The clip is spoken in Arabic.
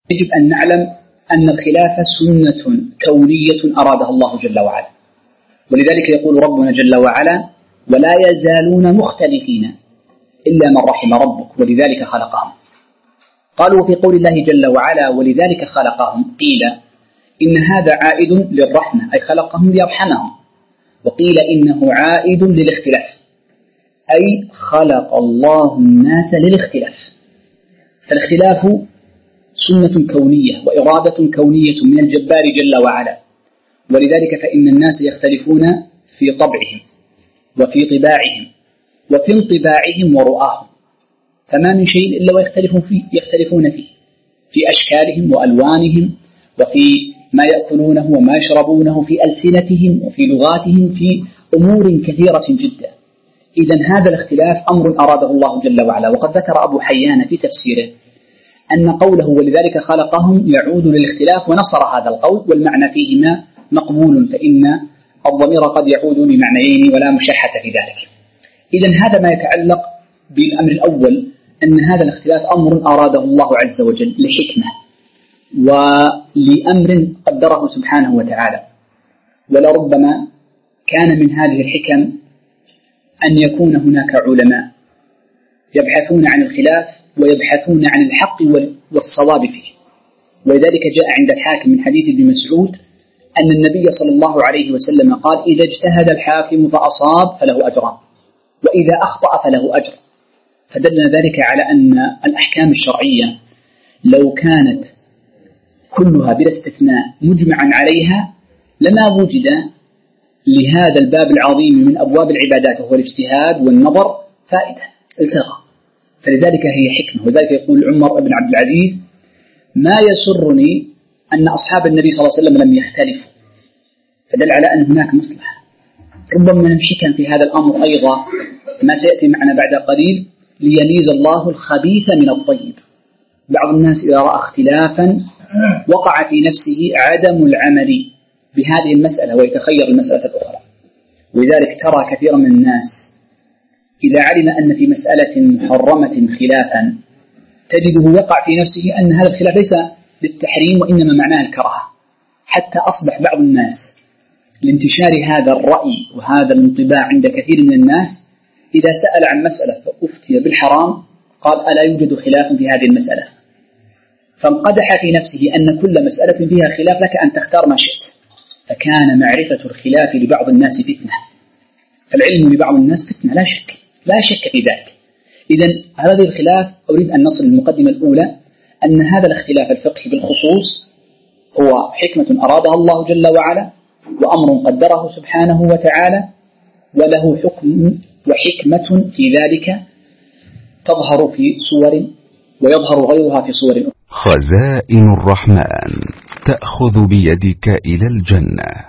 يجب أن نعلم أن الخلافة سنة كونية أرادها الله جل وعلا، ولذلك يقول ربنا جل وعلا: ولا يزالون مختلفين إلا من رحم ربك ولذلك خلقهم. قالوا في قول الله جل وعلا ولذلك خلقهم قيل إن هذا عائد للرحمة أي خلقهم ليرحمهم، وقيل إنه عائد للاختلاف أي خلق الله الناس للاختلاف. فالاختلاف سنة كونية وإرادة كونية من الجبار جل وعلا، ولذلك فإن الناس يختلفون في طبعهم وفي طباعهم وفي انطباعهم ورؤاهم، فما من شيء إلا ويختلفون فيه في أشكالهم وألوانهم وفي ما يأكلونه وما يشربونه، في ألسنتهم وفي لغاتهم، في أمور كثيرة جدا. إذن هذا الاختلاف أمر أراده الله جل وعلا. وقد ذكر أبو حيان في تفسيره أن قوله ولذلك خلقهم يعود للاختلاف، ونصر هذا القول، والمعنى فيهما مقبول، فإن الضمير قد يعود بمعنيين ولا مشحة في ذلك. إذن هذا ما يتعلق بالأمر الأول، أن هذا الاختلاف أمر أراده الله عز وجل لحكمة ولأمر قدره سبحانه وتعالى. ولربما كان من هذه الحكم أن يكون هناك علماء يبحثون عن الخلاف ويبحثون عن الحق والصواب فيه. ولذلك جاء عند الحاكم من حديث ابن مسعود أن النبي صلى الله عليه وسلم قال: إذا اجتهد الحاكم فأصاب فله أجران، وإذا أخطأ فله أجر. فدلنا ذلك على أن الأحكام الشرعية لو كانت كلها بلا استثناء مجمعا عليها لما وجد لهذا الباب العظيم من أبواب العبادات وهو الاجتهاد والنظر فائدة التقى. فلذلك هي حكمة. وذلك يقول عمر بن عبد العزيز: ما يسرني أن أصحاب النبي صلى الله عليه وسلم لم يختلفوا، فدل على أن هناك مصلحة. ربما من الحكم في هذا الأمر أيضا ما سيأتي معنا بعد قليل: ليميز الله الخبيث من الطيب. بعض الناس إذا رأى اختلافا وقع في نفسه عدم العمل بهذه المسألة ويتخير المسألة الأخرى. ولذلك ترى كثيرا من الناس إذا علم أن في مسألة محرمة خلافا تجده يقع في نفسه أن هذا الخلاف ليس للتحريم وإنما معناه الكراهة، حتى أصبح بعض الناس لانتشار هذا الرأي وهذا الانطباع عند كثير من الناس إذا سأل عن مسألة فأفتي بالحرام قال: ألا يوجد خلاف في هذه المسألة؟ فانقدح في نفسه أن كل مسألة فيها خلاف لك أن تختار ما شئت. فكان معرفة الخلاف لبعض الناس فتنة، فالعلم لبعض الناس فتنة لا شك في ذلك. إذن هذا الخلاف أريد أن نصل للمقدمة الأولى، أن هذا الاختلاف الفقهي بالخصوص هو حكمة أرادها الله جل وعلا وأمر قدره سبحانه وتعالى، وله حكم وحكمة في ذلك تظهر في صور ويظهر غيرها في صور أخرى. خزائن الرحمن تأخذ بيدك إلى الجنة.